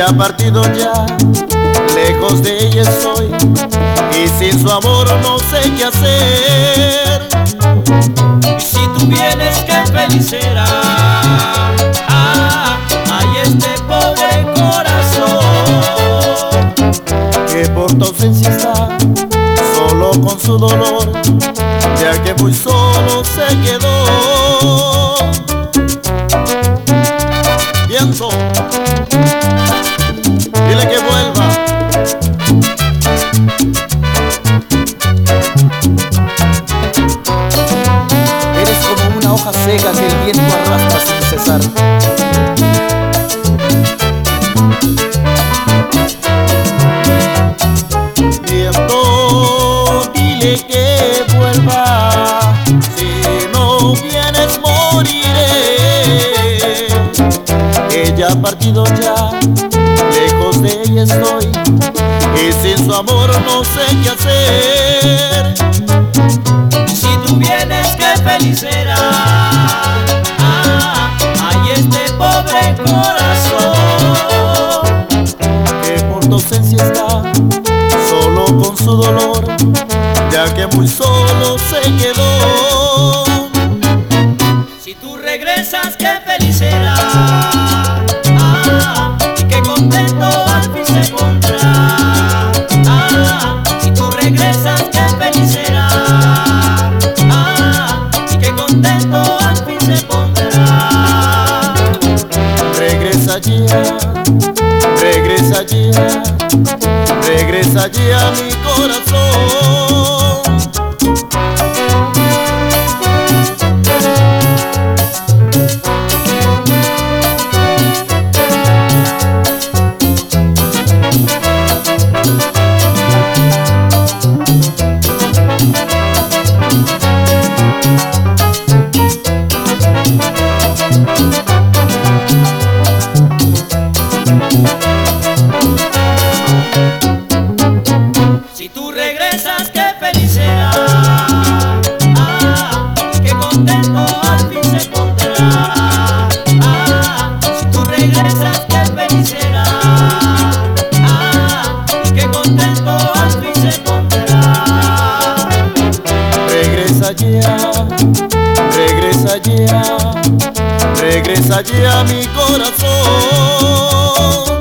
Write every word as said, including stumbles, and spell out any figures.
Ella ha partido ya, lejos de ella estoy, y sin su amor no sé qué hacer. Y si tú vienes, qué feliz será. Ah, ay, este pobre corazón que por tu ausencia está solo con su dolor, ya que muy solo se quedó. Viento, dile que vuelva. Eres como una hoja seca que el viento arrastra sin cesar. Viento, dile que vuelva, si no vienes moriré. Ella ha partido ya, lejos de ella estoy, y sin su amor no sé qué hacer. Si tú vienes, qué feliz será. Ah, ay, este pobre corazón que por tu ausencia está solo con su dolor, ya que muy solo se quedó. Si tú regresas, qué feliz será. Ah, y qué contento al fin se pondrá. Ah, si tú regresas, qué feliz será. Ah, y qué contento al fin se pondrá. Regresa ya, regresa ya, regresa ya a mi corazón. Si tú regresas, qué feliz será. Ah, qué contento al fin se pondrá. Ah, si tú regresas, qué feliz será. Ah, qué contento al fin se pondrá. Regresa ya, regresa ya, regresa ya a mi corazón.